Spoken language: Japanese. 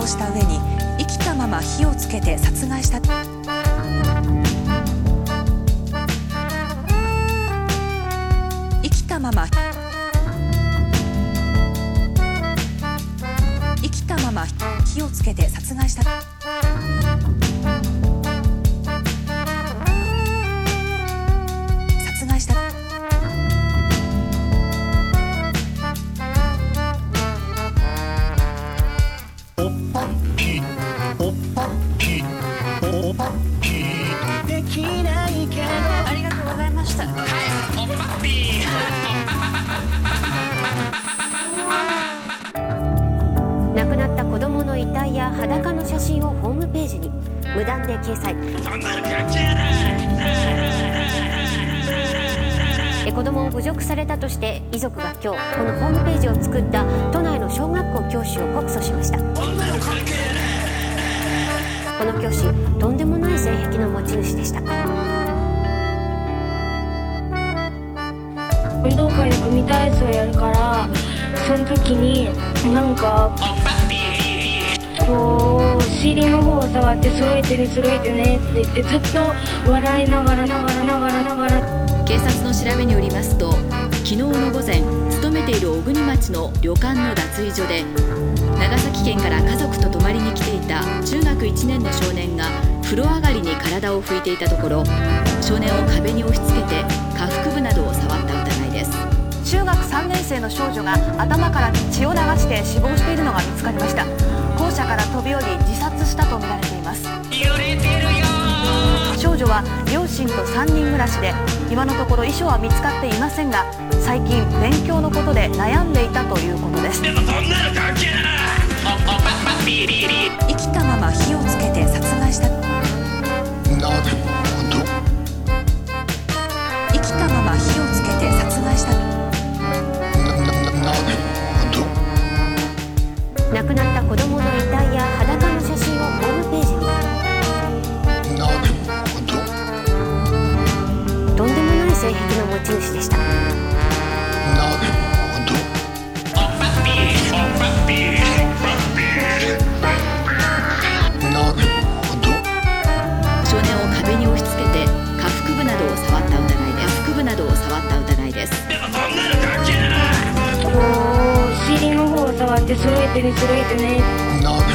した上に生きたまま火をつけて殺害した。生きたまま火をつけて殺害した。殺害した。 おっぱっぴおっぱっぴおっぱっぴできないけどありがとうございました。 おっぱっぴ亡くなった子供の遺体や裸の写真をホームページに無断で掲載。子供を侮辱されたとして遺族が今日このホームページを作った都内の小学校教師を告訴しました。この教師、とんでもない性癖の持ち主でした。 運動会で組体操やるからその時になんかこうお尻の方を触って揃えてね揃えてねって言ってずっと笑いながら警察の調べによりますと、昨日の午前、勤めている小国町の旅館の脱衣所で長崎県から家族と泊まりに来ていた中学1年の少年が風呂上がりに体を拭いていたところ、少年を壁に押し付けて下腹部などを触った疑いです。 中学3年生の少女が頭から血を流して死亡しているのが見つかりました。校舎から飛び降り自殺したとみられています。少女は両親と3人暮らしで、今のところ遺書は見つかっていませんが、最近勉強のことで悩んでいたということです。生きたまま火をつけて殺害した。生きたまま火をつけて殺害した。 亡くなった子供の遺体や裸の写真をホームページに。とんでもない性癖の持ち主でした。 少年を壁に押し付けて下腹部などを触った疑いです。 こうお尻の方を触って揃えてね揃えてね